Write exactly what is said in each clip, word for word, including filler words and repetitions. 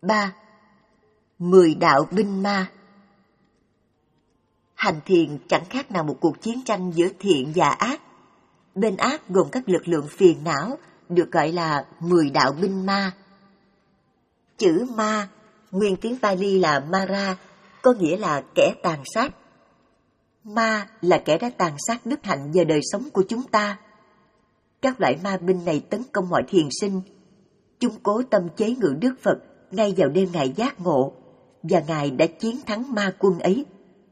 ba. Mười đạo binh ma. Hành thiền chẳng khác nào một cuộc chiến tranh giữa thiện và ác. Bên ác gồm các lực lượng phiền não, được gọi là mười đạo binh ma. Chữ ma, nguyên tiếng Pali là Mara, có nghĩa là kẻ tàn sát. Ma là kẻ đã tàn sát đức hạnh và đời sống của chúng ta. Các loại ma binh này tấn công mọi thiền sinh. Chúng cố tâm chế ngự Đức Phật ngay vào đêm Ngài giác ngộ, và Ngài đã chiến thắng ma quân ấy.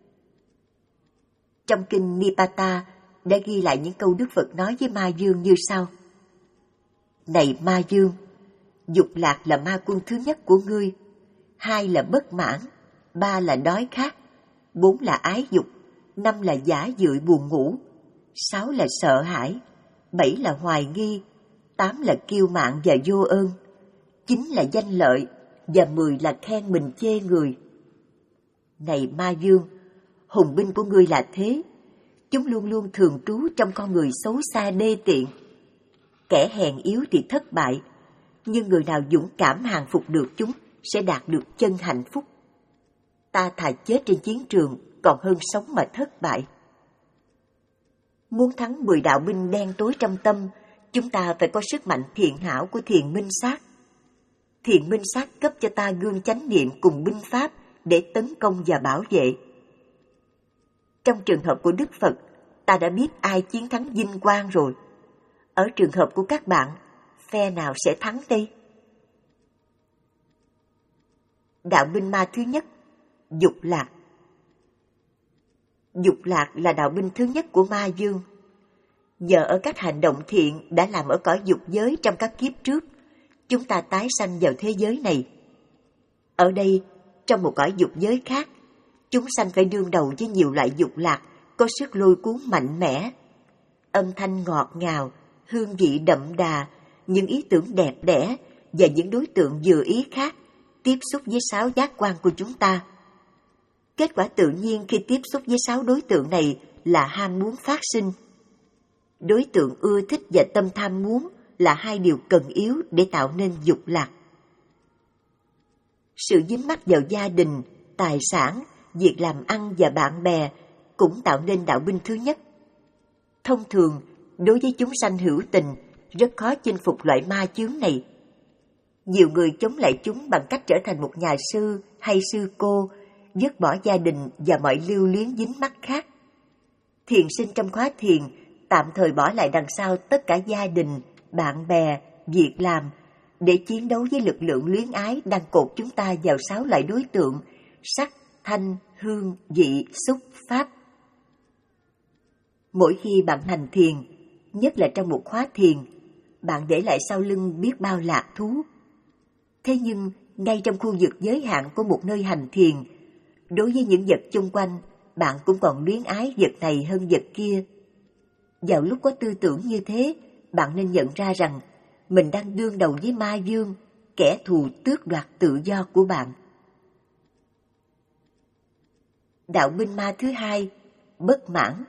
Trong kinh Nipata đã ghi lại những câu Đức Phật nói với ma dương như sau: Này ma dương, dục lạc là ma quân thứ nhất của ngươi, hai là bất mãn, ba là đói khát, bốn là ái dục, năm là giả dưỡi buồn ngủ, sáu là sợ hãi, bảy là hoài nghi, tám là kiêu mạn và vô ơn, chín là danh lợi, và mười là khen mình chê người. Này ma dương, hùng binh của ngươi là thế. Chúng luôn luôn thường trú trong con người xấu xa đê tiện. Kẻ hèn yếu thì thất bại, nhưng người nào dũng cảm hàng phục được chúng sẽ đạt được chân hạnh phúc. Ta thà chết trên chiến trường còn hơn sống mà thất bại. Muốn thắng mười đạo binh đen tối trong tâm, chúng ta phải có sức mạnh thiện hảo của thiền minh sát. Thiền minh sát cấp cho ta gương chánh niệm cùng binh pháp để tấn công và bảo vệ. Trong trường hợp của Đức Phật, ta đã biết ai chiến thắng vinh quang rồi. Ở trường hợp của các bạn, phe nào sẽ thắng đây? Đạo binh ma thứ nhất, dục lạc. Dục lạc là đạo binh thứ nhất của ma dương. Nhờ ở các hành động thiện đã làm ở cõi dục giới trong các kiếp trước, chúng ta tái sanh vào thế giới này. Ở đây, trong một cõi dục giới khác, chúng sanh phải đương đầu với nhiều loại dục lạc có sức lôi cuốn mạnh mẽ. Âm thanh ngọt ngào, hương vị đậm đà, những ý tưởng đẹp đẽ và những đối tượng vừa ý khác tiếp xúc với sáu giác quan của chúng ta. Kết quả tự nhiên khi tiếp xúc với sáu đối tượng này là ham muốn phát sinh. Đối tượng ưa thích và tâm tham muốn là hai điều cần yếu để tạo nên dục lạc. Sự dính mắc vào gia đình, tài sản, việc làm ăn và bạn bè cũng tạo nên đạo binh thứ nhất. Thông thường, đối với chúng sanh hữu tình, rất khó chinh phục loại ma chướng này. Nhiều người chống lại chúng bằng cách trở thành một nhà sư hay sư cô, dứt bỏ gia đình và mọi lưu luyến dính mắc khác. Thiền sinh trong khóa thiền tạm thời bỏ lại đằng sau tất cả gia đình, bạn bè, việc làm để chiến đấu với lực lượng luyến ái đang cột chúng ta vào sáu loại đối tượng: sắc, thanh, hương, vị, xúc, pháp. Mỗi khi bạn hành thiền, nhất là trong một khóa thiền, bạn để lại sau lưng biết bao lạc thú. Thế nhưng, ngay trong khu vực giới hạn của một nơi hành thiền, đối với những vật chung quanh, bạn cũng còn luyến ái vật này hơn vật kia. Vào lúc có tư tưởng như thế, bạn nên nhận ra rằng mình đang đương đầu với ma dương, kẻ thù tước đoạt tự do của bạn. Đạo binh ma thứ hai, bất mãn.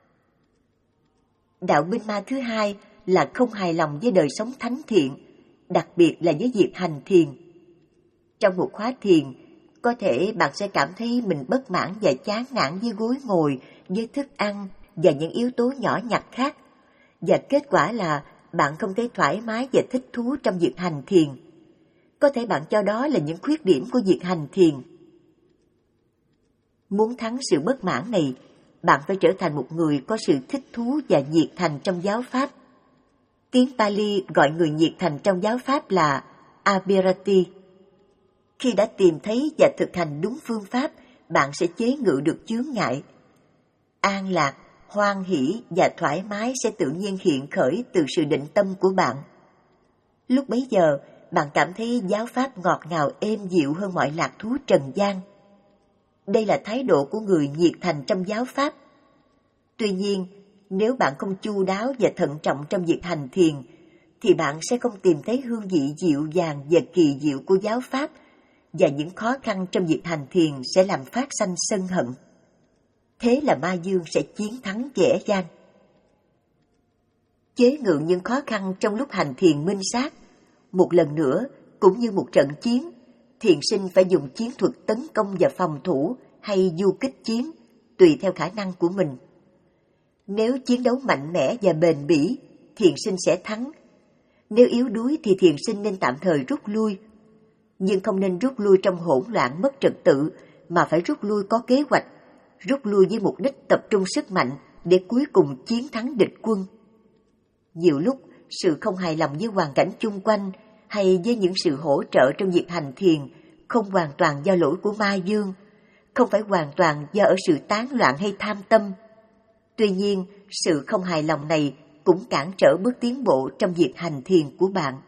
Đạo binh ma thứ hai là không hài lòng với đời sống thánh thiện, đặc biệt là với việc hành thiền. Trong một khóa thiền, có thể bạn sẽ cảm thấy mình bất mãn và chán nản với gối ngồi, với thức ăn và những yếu tố nhỏ nhặt khác. Và kết quả là bạn không thấy thoải mái và thích thú trong việc hành thiền. Có thể bạn cho đó là những khuyết điểm của việc hành thiền. Muốn thắng sự bất mãn này, bạn phải trở thành một người có sự thích thú và nhiệt thành trong giáo pháp. Tiếng Pali gọi người nhiệt thành trong giáo pháp là Abhirati. Khi đã tìm thấy và thực hành đúng phương pháp, bạn sẽ chế ngự được chướng ngại. An lạc, hoan hỷ và thoải mái sẽ tự nhiên hiện khởi từ sự định tâm của bạn. Lúc bấy giờ, bạn cảm thấy giáo pháp ngọt ngào êm dịu hơn mọi lạc thú trần gian. Đây là thái độ của người nhiệt thành trong giáo pháp. Tuy nhiên, nếu bạn không chu đáo và thận trọng trong việc hành thiền, thì bạn sẽ không tìm thấy hương vị dịu dàng và kỳ diệu của giáo pháp, và những khó khăn trong việc hành thiền sẽ làm phát sanh sân hận. Thế là ma dương sẽ chiến thắng dễ dàng. Chế ngự những khó khăn trong lúc hành thiền minh sát, một lần nữa cũng như một trận chiến, thiền sinh phải dùng chiến thuật tấn công và phòng thủ hay du kích chiến, tùy theo khả năng của mình. Nếu chiến đấu mạnh mẽ và bền bỉ, thiền sinh sẽ thắng. Nếu yếu đuối thì thiền sinh nên tạm thời rút lui. Nhưng không nên rút lui trong hỗn loạn mất trật tự, mà phải rút lui có kế hoạch, rút lui với mục đích tập trung sức mạnh để cuối cùng chiến thắng địch quân. Nhiều lúc, sự không hài lòng với hoàn cảnh chung quanh hay với những sự hỗ trợ trong việc hành thiền không hoàn toàn do lỗi của ma dương, không phải hoàn toàn do ở sự tán loạn hay tham tâm. Tuy nhiên, sự không hài lòng này cũng cản trở bước tiến bộ trong việc hành thiền của bạn.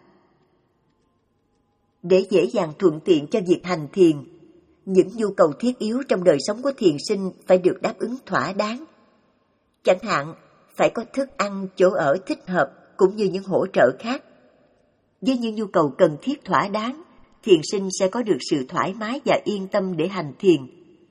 Để dễ dàng thuận tiện cho việc hành thiền, những nhu cầu thiết yếu trong đời sống của thiền sinh phải được đáp ứng thỏa đáng. Chẳng hạn, phải có thức ăn, chỗ ở thích hợp cũng như những hỗ trợ khác. Với những nhu cầu cần thiết thỏa đáng, thiền sinh sẽ có được sự thoải mái và yên tâm để hành thiền.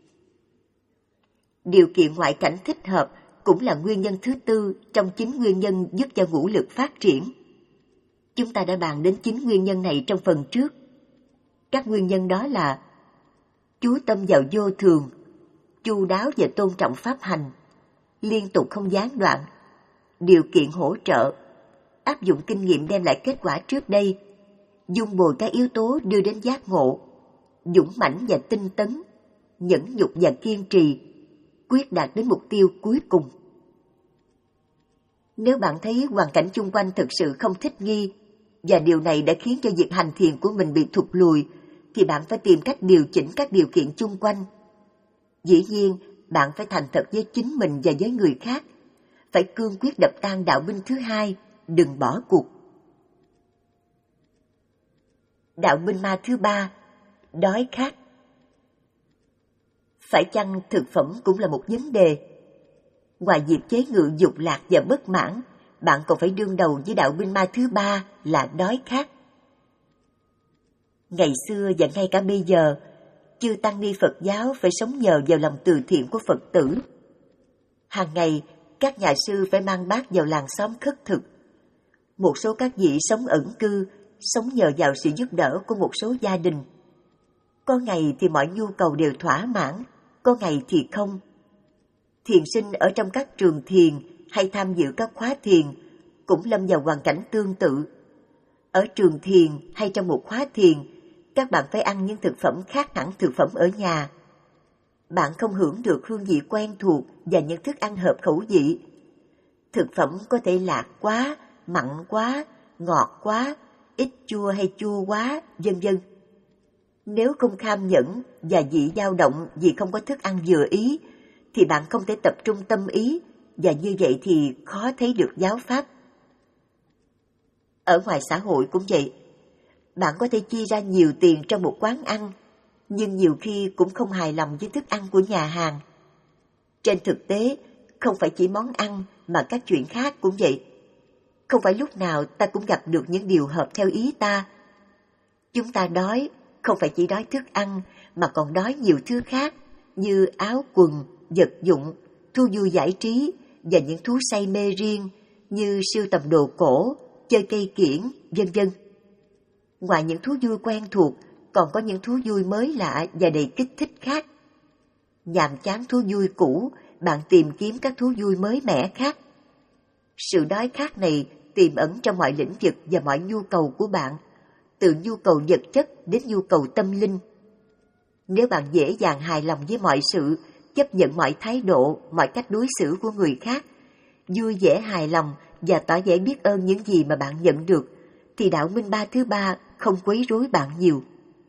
Điều kiện ngoại cảnh thích hợp cũng là nguyên nhân thứ tư trong chín nguyên nhân giúp cho ngũ lực phát triển. Chúng ta đã bàn đến chín nguyên nhân này trong phần trước. Các nguyên nhân đó là chú tâm vào vô thường, chu đáo và tôn trọng pháp hành, liên tục không gián đoạn, điều kiện hỗ trợ, áp dụng kinh nghiệm đem lại kết quả trước đây, dung bồi các yếu tố đưa đến giác ngộ, dũng mãnh và tinh tấn, nhẫn nhục và kiên trì, quyết đạt đến mục tiêu cuối cùng. Nếu bạn thấy hoàn cảnh chung quanh thực sự không thích nghi, và điều này đã khiến cho việc hành thiền của mình bị thụt lùi, thì bạn phải tìm cách điều chỉnh các điều kiện chung quanh. Dĩ nhiên, bạn phải thành thật với chính mình và với người khác, phải cương quyết đập tan đạo binh thứ hai, đừng bỏ cuộc. Đạo binh ma thứ ba, đói khát. Phải chăng thực phẩm cũng là một vấn đề? Ngoài việc chế ngự dục lạc và bất mãn, bạn còn phải đương đầu với đạo binh ma thứ ba là đói khát. Ngày xưa và ngay cả bây giờ, chư tăng ni Phật giáo phải sống nhờ vào lòng từ thiện của Phật tử. Hàng ngày, các nhà sư phải mang bát vào làng xóm khất thực. Một số các vị sống ẩn cư, sống nhờ vào sự giúp đỡ của một số gia đình. Có ngày thì mọi nhu cầu đều thỏa mãn, có ngày thì không. Thiền sinh ở trong các trường thiền hay tham dự các khóa thiền cũng lâm vào hoàn cảnh tương tự. Ở trường thiền hay trong một khóa thiền, các bạn phải ăn những thực phẩm khác hẳn thực phẩm ở nhà. Bạn không hưởng được hương vị quen thuộc và những thức ăn hợp khẩu vị. Thực phẩm có thể lạc quá, mặn quá, ngọt quá, ít chua hay chua quá, vân vân. Nếu không kham nhẫn và vị dao động vì không có thức ăn vừa ý, thì bạn không thể tập trung tâm ý, và như vậy thì khó thấy được giáo pháp. Ở ngoài xã hội cũng vậy. Bạn có thể chi ra nhiều tiền trong một quán ăn, nhưng nhiều khi cũng không hài lòng với thức ăn của nhà hàng. Trên thực tế, không phải chỉ món ăn mà các chuyện khác cũng vậy. Không phải lúc nào ta cũng gặp được những điều hợp theo ý ta. Chúng ta đói, không phải chỉ đói thức ăn, mà còn đói nhiều thứ khác, như áo quần, vật dụng, thú vui giải trí, và những thú say mê riêng, như sưu tầm đồ cổ, chơi cây kiển, vân vân. Ngoài những thú vui quen thuộc, còn có những thú vui mới lạ và đầy kích thích khác. Nhàm chán thú vui cũ, bạn tìm kiếm các thú vui mới mẻ khác. Sự đói khát này tiềm ẩn trong mọi lĩnh vực và mọi nhu cầu của bạn, từ nhu cầu vật chất đến nhu cầu tâm linh. Nếu bạn dễ dàng hài lòng với mọi sự, chấp nhận mọi thái độ, mọi cách đối xử của người khác, vui vẻ hài lòng và tỏ vẻ biết ơn những gì mà bạn nhận được, thì đạo minh ba thứ ba không quấy rối bạn nhiều.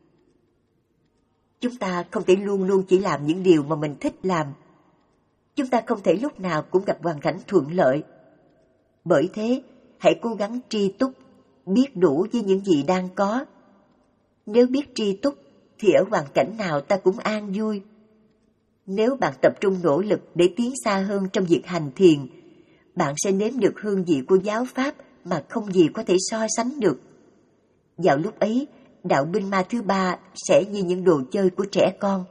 Chúng ta không thể luôn luôn chỉ làm những điều mà mình thích làm. Chúng ta không thể lúc nào cũng gặp hoàn cảnh thuận lợi. Bởi thế, hãy cố gắng tri túc, biết đủ với những gì đang có. Nếu biết tri túc, thì ở hoàn cảnh nào ta cũng an vui. Nếu bạn tập trung nỗ lực để tiến xa hơn trong việc hành thiền, bạn sẽ nếm được hương vị của giáo pháp mà không gì có thể so sánh được. Vào lúc ấy, đạo binh ma thứ ba sẽ như những đồ chơi của trẻ con.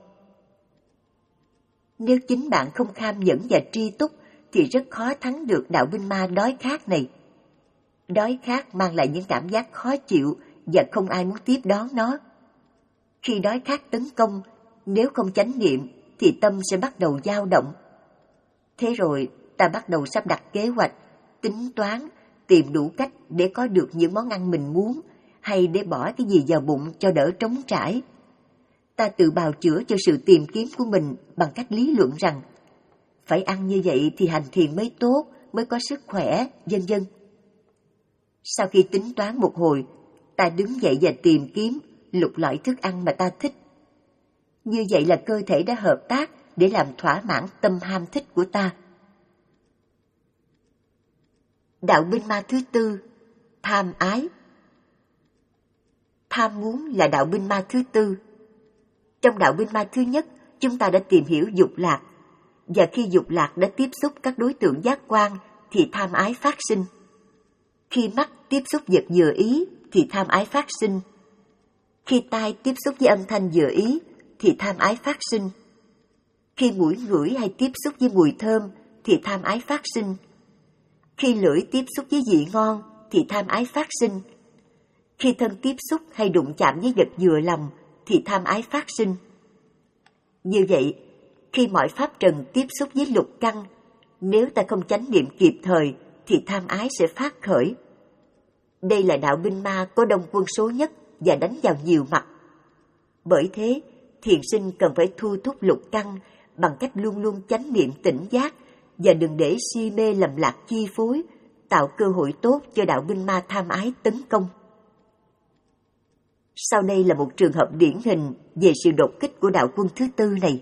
Nếu chính bạn không kham nhẫn và tri túc, thì rất khó thắng được đạo binh ma đói khát này. Đói khát mang lại những cảm giác khó chịu và không ai muốn tiếp đón nó. Khi đói khát tấn công, nếu không chánh niệm thì tâm sẽ bắt đầu dao động. Thế rồi ta bắt đầu sắp đặt kế hoạch, tính toán, tìm đủ cách để có được những món ăn mình muốn, hay để bỏ cái gì vào bụng cho đỡ trống trải. Ta tự bào chữa cho sự tìm kiếm của mình bằng cách lý luận rằng phải ăn như vậy thì hành thiền mới tốt, mới có sức khỏe, vân vân. Sau khi tính toán một hồi, ta đứng dậy và tìm kiếm, lục lọi thức ăn mà ta thích. Như vậy là cơ thể đã hợp tác để làm thỏa mãn tâm ham thích của ta. Đạo binh ma thứ tư, tham ái. Tham muốn là đạo binh ma thứ tư. Trong đạo binh ma thứ nhất, chúng ta đã tìm hiểu dục lạc, và khi dục lạc đã tiếp xúc các đối tượng giác quan thì tham ái phát sinh. Khi mắt tiếp xúc vật vừa ý thì tham ái phát sinh. Khi tai tiếp xúc với âm thanh vừa ý thì tham ái phát sinh. Khi mũi ngửi hay tiếp xúc với mùi thơm thì tham ái phát sinh. Khi lưỡi tiếp xúc với vị ngon thì tham ái phát sinh. Khi thân tiếp xúc hay đụng chạm với vật vừa lòng thì tham ái phát sinh. Như vậy, khi mọi pháp trần tiếp xúc với lục căn, nếu ta không chánh niệm kịp thời thì tham ái sẽ phát khởi. Đây là đạo binh ma có đông quân số nhất và đánh vào nhiều mặt. Bởi thế, thiền sinh cần phải thu thúc lục căn bằng cách luôn luôn chánh niệm tỉnh giác và đừng để si mê lầm lạc chi phối, tạo cơ hội tốt cho đạo binh ma tham ái tấn công. Sau đây là một trường hợp điển hình về sự đột kích của đạo quân thứ tư này.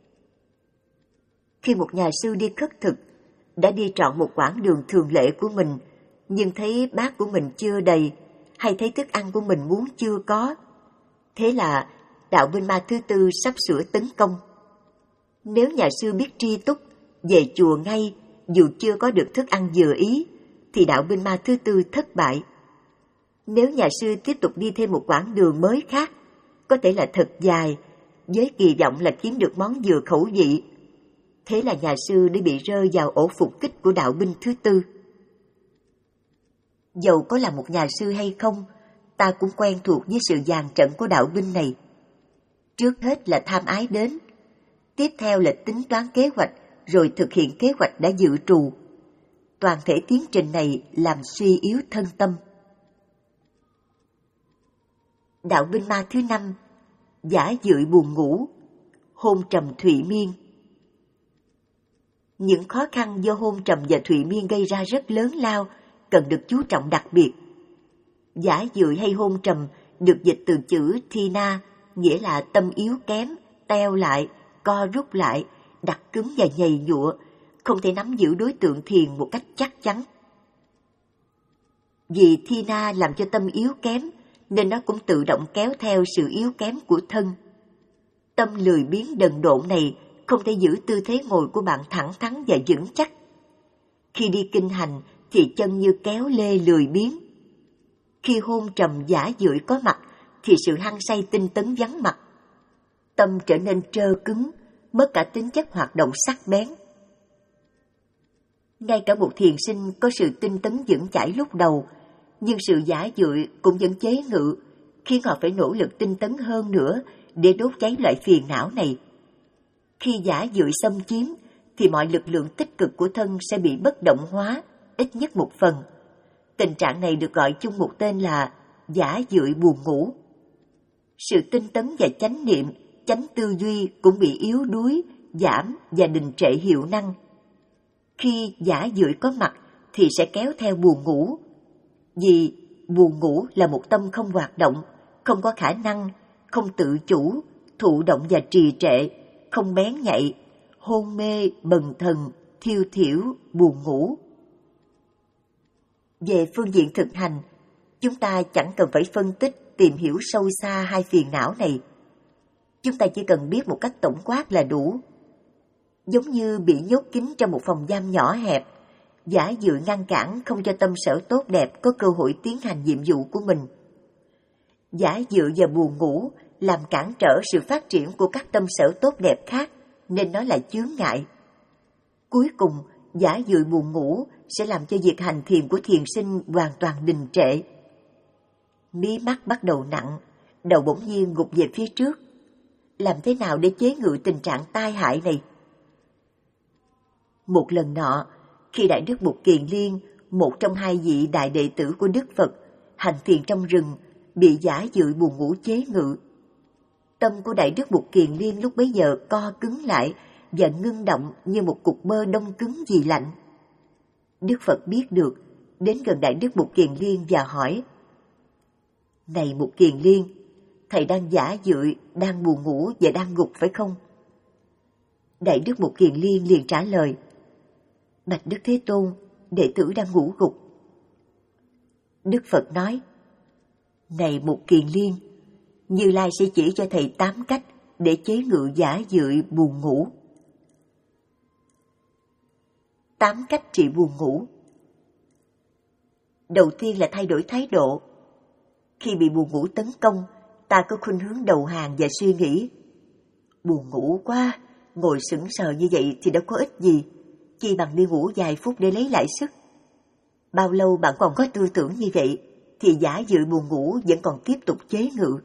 Khi một nhà sư đi khất thực, đã đi trọn một quãng đường thường lệ của mình, nhưng thấy bát của mình chưa đầy, hay thấy thức ăn của mình muốn chưa có. Thế là đạo binh ma thứ tư sắp sửa tấn công. Nếu nhà sư biết tri túc, về chùa ngay dù chưa có được thức ăn vừa ý, thì đạo binh ma thứ tư thất bại. Nếu nhà sư tiếp tục đi thêm một quãng đường mới khác, có thể là thật dài, với kỳ vọng là kiếm được món vừa khẩu vị, thế là nhà sư đã bị rơi vào ổ phục kích của đạo binh thứ tư. Dầu có là một nhà sư hay không, ta cũng quen thuộc với sự dàn trận của đạo binh này. Trước hết là tham ái đến, tiếp theo là tính toán kế hoạch, rồi thực hiện kế hoạch đã dự trù. Toàn thể tiến trình này làm suy yếu thân tâm. Đạo binh ma thứ năm, giả dưỡi buồn ngủ, hôn trầm thụy miên. Những khó khăn do hôn trầm và thụy miên gây ra rất lớn lao, cần được chú trọng đặc biệt. Giả dưỡi hay hôn trầm được dịch từ chữ thina, nghĩa là tâm yếu kém, teo lại, co rút lại, đặc cứng và nhầy nhụa, không thể nắm giữ đối tượng thiền một cách chắc chắn. Vì thina làm cho tâm yếu kém, nên nó cũng tự động kéo theo sự yếu kém của thân. Tâm lười biếng đần độn này không thể giữ tư thế ngồi của bạn thẳng thắn và vững chắc. Khi đi kinh hành thì chân như kéo lê lười biếng. Khi hôn trầm giả dưỡi có mặt thì sự hăng say tinh tấn vắng mặt. Tâm trở nên trơ cứng, mất cả tính chất hoạt động sắc bén. Ngay cả một thiền sinh có sự tinh tấn vững chãi lúc đầu, nhưng sự giả dưỡi cũng vẫn chế ngự, khiến họ phải nỗ lực tinh tấn hơn nữa để đốt cháy loại phiền não này. Khi giả dưỡi xâm chiếm, thì mọi lực lượng tích cực của thân sẽ bị bất động hóa, ít nhất một phần. Tình trạng này được gọi chung một tên là giả dưỡi buồn ngủ. Sự tinh tấn và chánh niệm, chánh tư duy cũng bị yếu đuối, giảm và đình trệ hiệu năng. Khi giả dưỡi có mặt thì sẽ kéo theo buồn ngủ. Vì buồn ngủ là một tâm không hoạt động, không có khả năng, không tự chủ, thụ động và trì trệ, không bén nhạy, hôn mê, bần thần, thiêu thiểu, buồn ngủ. Về phương diện thực hành, chúng ta chẳng cần phải phân tích, tìm hiểu sâu xa hai phiền não này. Chúng ta chỉ cần biết một cách tổng quát là đủ. Giống như bị nhốt kín trong một phòng giam nhỏ hẹp, giả dưỡi ngăn cản không cho tâm sở tốt đẹp có cơ hội tiến hành nhiệm vụ của mình. Giả dưỡi và buồn ngủ làm cản trở sự phát triển của các tâm sở tốt đẹp khác, nên nó là chướng ngại. Cuối cùng, giả dưỡi buồn ngủ sẽ làm cho việc hành thiền của thiền sinh hoàn toàn đình trệ. Mí mắt bắt đầu nặng, đầu bỗng nhiên gục về phía trước. Làm thế nào để chế ngự tình trạng tai hại này? Một lần nọ, khi Đại Đức Bụt Kiền Liên, một trong hai vị đại đệ tử của Đức Phật, hành thiền trong rừng, bị giả dự buồn ngủ chế ngự. Tâm của Đại Đức Bụt Kiền Liên lúc bấy giờ co cứng lại và ngưng động như một cục bơ đông cứng vì lạnh. Đức Phật biết được, đến gần Đại Đức Bụt Kiền Liên và hỏi: Này Bụt Kiền Liên, thầy đang giả dự, đang buồn ngủ và đang gục phải không? Đại Đức Bụt Kiền Liên liền trả lời: Bạch Đức Thế Tôn, đệ tử đang ngủ gục. Đức Phật nói: Này Bụt Kiền Liên, Như Lai sẽ chỉ cho thầy tám cách để chế ngự giả dự buồn ngủ. Tám cách trị buồn ngủ. Đầu tiên là thay đổi thái độ. Khi bị buồn ngủ tấn công, ta có khuynh hướng đầu hàng và suy nghĩ: buồn ngủ quá, ngồi sững sờ như vậy thì đâu có ích gì, chi bằng đi ngủ vài phút để lấy lại sức. Bao lâu bạn còn có tư tưởng như vậy, thì giả dự buồn ngủ vẫn còn tiếp tục chế ngự.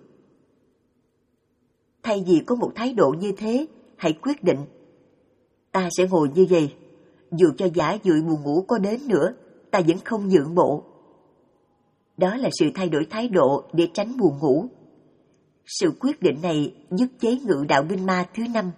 Thay vì có một thái độ như thế, hãy quyết định: ta sẽ ngồi như vậy, dù cho giả dự buồn ngủ có đến nữa, ta vẫn không nhượng bộ. Đó là sự thay đổi thái độ để tránh buồn ngủ. Sự quyết định này giúp chế ngự đạo binh ma thứ năm.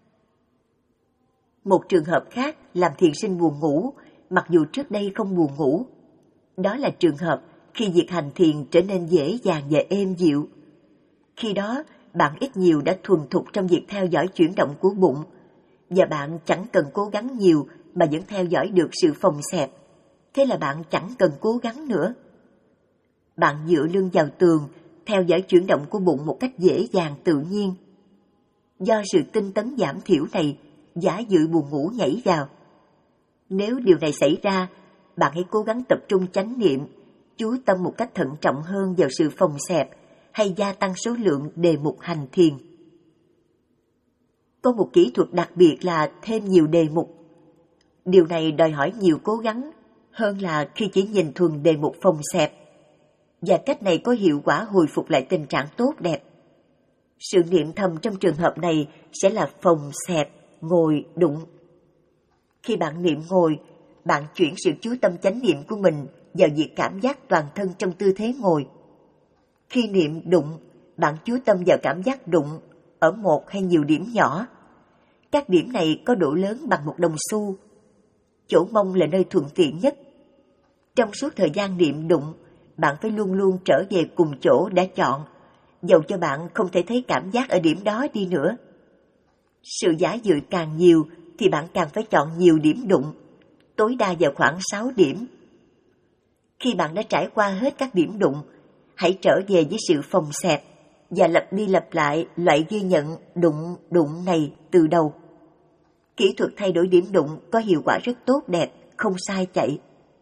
Một trường hợp khác làm thiền sinh buồn ngủ, mặc dù trước đây không buồn ngủ. Đó là trường hợp khi việc hành thiền trở nên dễ dàng và êm dịu. Khi đó, bạn ít nhiều đã thuần thục trong việc theo dõi chuyển động của bụng, và bạn chẳng cần cố gắng nhiều mà vẫn theo dõi được sự phồng xẹp. Thế là bạn chẳng cần cố gắng nữa. Bạn dựa lưng vào tường, theo dõi chuyển động của bụng một cách dễ dàng tự nhiên. Do sự tinh tấn giảm thiểu này, giả dự buồn ngủ nhảy vào. Nếu điều này xảy ra, bạn hãy cố gắng tập trung chánh niệm, chú tâm một cách thận trọng hơn vào sự phồng xẹp hay gia tăng số lượng đề mục hành thiền. Có một kỹ thuật đặc biệt là thêm nhiều đề mục. Điều này đòi hỏi nhiều cố gắng hơn là khi chỉ nhìn thuần đề mục phồng xẹp. Và cách này có hiệu quả hồi phục lại tình trạng tốt đẹp. Sự niệm thầm trong trường hợp này sẽ là phồng xẹp, ngồi, đụng. Khi bạn niệm ngồi, bạn chuyển sự chú tâm chánh niệm của mình vào việc cảm giác toàn thân trong tư thế ngồi. Khi niệm đụng, bạn chú tâm vào cảm giác đụng ở một hay nhiều điểm nhỏ. Các điểm này có độ lớn bằng một đồng xu. Chỗ mông là nơi thuận tiện nhất. Trong suốt thời gian niệm đụng, bạn phải luôn luôn trở về cùng chỗ đã chọn, dầu cho bạn không thể thấy cảm giác ở điểm đó đi nữa. Sự giả dự càng nhiều thì bạn càng phải chọn nhiều điểm đụng, tối đa vào khoảng sáu điểm. Khi bạn đã trải qua hết các điểm đụng, hãy trở về với sự phồng xẹp và lặp đi lặp lại loại ghi nhận đụng đụng này từ đầu. Kỹ thuật thay đổi điểm đụng có hiệu quả rất tốt đẹp, không sai chạy.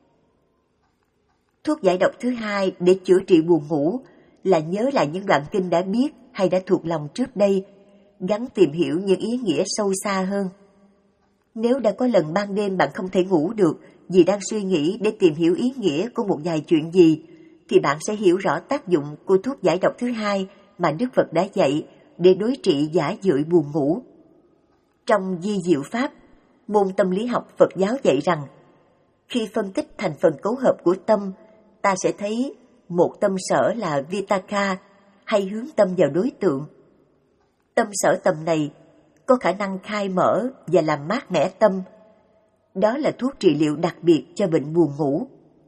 Thuốc giải độc thứ hai để chữa trị buồn ngủ là nhớ lại những đoạn kinh đã biết hay đã thuộc lòng trước đây, gắng tìm hiểu những ý nghĩa sâu xa hơn. Nếu đã có lần ban đêm bạn không thể ngủ được vì đang suy nghĩ để tìm hiểu ý nghĩa của một vài chuyện gì, thì bạn sẽ hiểu rõ tác dụng của thuốc giải độc thứ hai mà Đức Phật đã dạy để đối trị giả dự buồn ngủ. Trong Di Diệu Pháp, môn tâm lý học Phật giáo dạy rằng, khi phân tích thành phần cấu hợp của tâm, ta sẽ thấy một tâm sở là Vitaka, hay hướng tâm vào đối tượng. Tâm sở tầm này có khả năng khai mở và làm mát mẻ tâm. Đó là thuốc trị liệu đặc biệt cho bệnh buồn ngủ.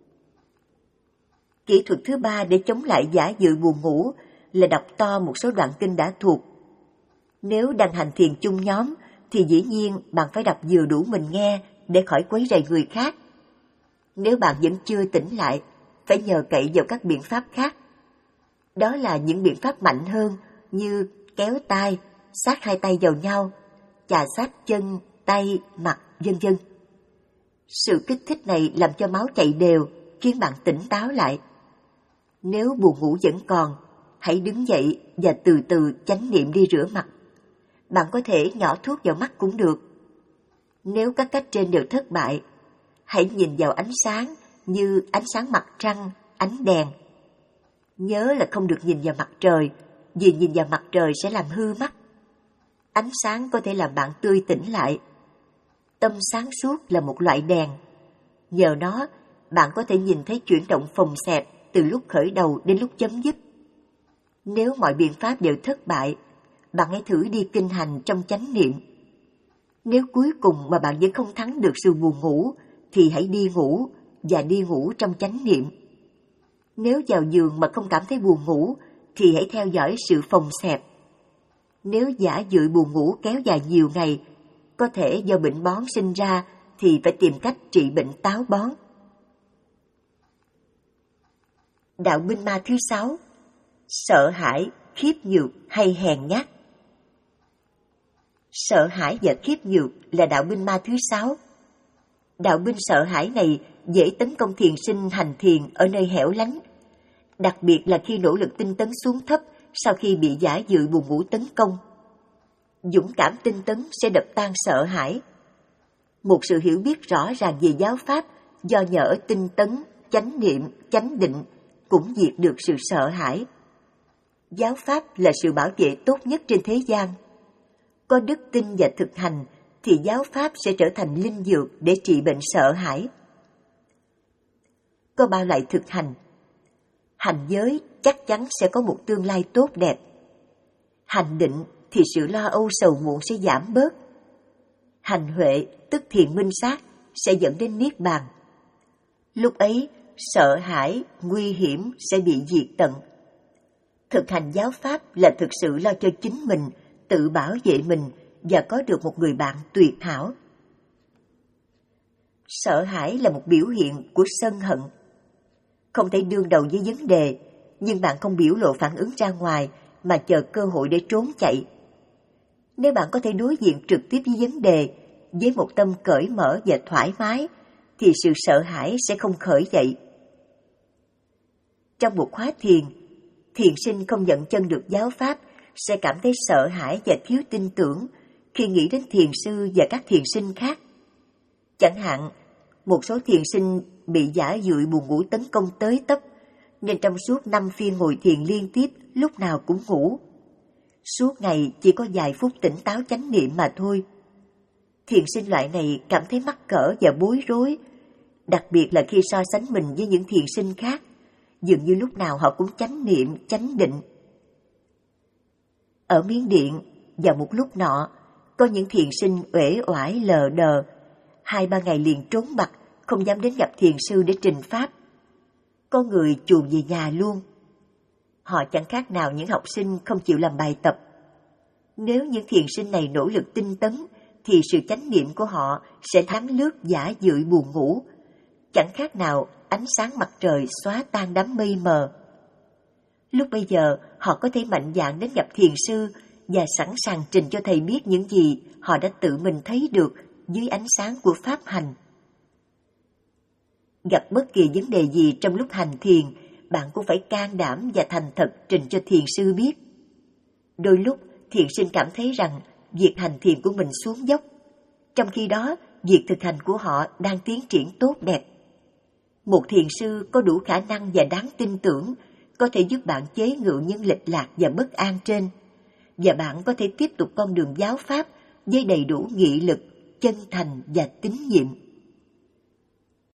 Kỹ thuật thứ ba để chống lại giả dự buồn ngủ là đọc to một số đoạn kinh đã thuộc. Nếu đang hành thiền chung nhóm, thì dĩ nhiên bạn phải đọc vừa đủ mình nghe để khỏi quấy rầy người khác. Nếu bạn vẫn chưa tỉnh lại, phải nhờ cậy vào các biện pháp khác. Đó là những biện pháp mạnh hơn như kéo tay, sát hai tay vào nhau, chà sát chân, tay, mặt, vân vân. Sự kích thích này làm cho máu chạy đều, khiến bạn tỉnh táo lại. Nếu buồn ngủ vẫn còn, hãy đứng dậy và từ từ chánh niệm đi rửa mặt. Bạn có thể nhỏ thuốc vào mắt cũng được. Nếu các cách trên đều thất bại, hãy nhìn vào ánh sáng như ánh sáng mặt trăng, ánh đèn. Nhớ là không được nhìn vào mặt trời, vì nhìn vào mặt trời sẽ làm hư mắt. Ánh sáng có thể làm bạn tươi tỉnh lại. Tâm sáng suốt là một loại đèn. Nhờ nó, bạn có thể nhìn thấy chuyển động phồng xẹp từ lúc khởi đầu đến lúc chấm dứt. Nếu mọi biện pháp đều thất bại, bạn hãy thử đi kinh hành trong chánh niệm. Nếu cuối cùng mà bạn vẫn không thắng được sự buồn ngủ, thì hãy đi ngủ và đi ngủ trong chánh niệm. Nếu vào giường mà không cảm thấy buồn ngủ, thì hãy theo dõi sự phồng xẹp. Nếu giả dụi buồn ngủ kéo dài nhiều ngày, có thể do bệnh bón sinh ra, thì phải tìm cách trị bệnh táo bón. Đạo binh ma thứ sáu: sợ hãi, khiếp nhược hay hèn nhát. Sợ hãi và khiếp nhược là đạo binh ma thứ sáu. Đạo binh sợ hãi này dễ tấn công thiền sinh hành thiền ở nơi hẻo lánh, đặc biệt là khi nỗ lực tinh tấn xuống thấp sau khi bị giả dự buồn ngủ tấn công. Dũng cảm tinh tấn sẽ đập tan sợ hãi. Một sự hiểu biết rõ ràng về giáo pháp do nhờ ở tinh tấn, chánh niệm, chánh định cũng diệt được sự sợ hãi. Giáo pháp là sự bảo vệ tốt nhất trên thế gian. Có đức tin và thực hành thì giáo pháp sẽ trở thành linh dược để trị bệnh sợ hãi. Có ba loại thực hành. Hành giới chắc chắn sẽ có một tương lai tốt đẹp. Hành định thì sự lo âu sầu muộn sẽ giảm bớt. Hành huệ tức thiền minh sát sẽ dẫn đến niết bàn. Lúc ấy, sợ hãi, nguy hiểm sẽ bị diệt tận. Thực hành giáo pháp là thực sự lo cho chính mình, tự bảo vệ mình và có được một người bạn tuyệt hảo. Sợ hãi là một biểu hiện của sân hận. Không thể đương đầu với vấn đề, nhưng bạn không biểu lộ phản ứng ra ngoài mà chờ cơ hội để trốn chạy. Nếu bạn có thể đối diện trực tiếp với vấn đề với một tâm cởi mở và thoải mái, thì sự sợ hãi sẽ không khởi dậy. Trong một khóa thiền, thiền sinh không nhận chân được giáo pháp sẽ cảm thấy sợ hãi và thiếu tin tưởng khi nghĩ đến thiền sư và các thiền sinh khác. Chẳng hạn, một số thiền sinh bị giả dụi buồn ngủ tấn công tới tấp, nên trong suốt năm phiên ngồi thiền liên tiếp lúc nào cũng ngủ. Suốt ngày chỉ có vài phút tỉnh táo chánh niệm mà thôi. Thiền sinh loại này cảm thấy mắc cỡ và bối rối, đặc biệt là khi so sánh mình với những thiền sinh khác, dường như lúc nào họ cũng chánh niệm, chánh định. Ở Miến Điện, vào một lúc nọ, có những thiền sinh uể oải lờ đờ, hai ba ngày liền trốn mặt, không dám đến gặp thiền sư để trình pháp. Có người chuồn về nhà luôn. Họ chẳng khác nào những học sinh không chịu làm bài tập. Nếu những thiền sinh này nỗ lực tinh tấn, thì sự chánh niệm của họ sẽ thắng lướt giả dụi buồn ngủ, chẳng khác nào ánh sáng mặt trời xóa tan đám mây mờ. Lúc bây giờ, họ có thể mạnh dạn đến gặp thiền sư và sẵn sàng trình cho thầy biết những gì họ đã tự mình thấy được dưới ánh sáng của pháp hành. Gặp bất kỳ vấn đề gì trong lúc hành thiền, bạn cũng phải can đảm và thành thật trình cho thiền sư biết. Đôi lúc, thiền sinh cảm thấy rằng việc hành thiền của mình xuống dốc, trong khi đó, việc thực hành của họ đang tiến triển tốt đẹp. Một thiền sư có đủ khả năng và đáng tin tưởng có thể giúp bạn chế ngự những lệch lạc và bất an trên, và bạn có thể tiếp tục con đường giáo pháp với đầy đủ nghị lực, chân thành và tín nhiệm.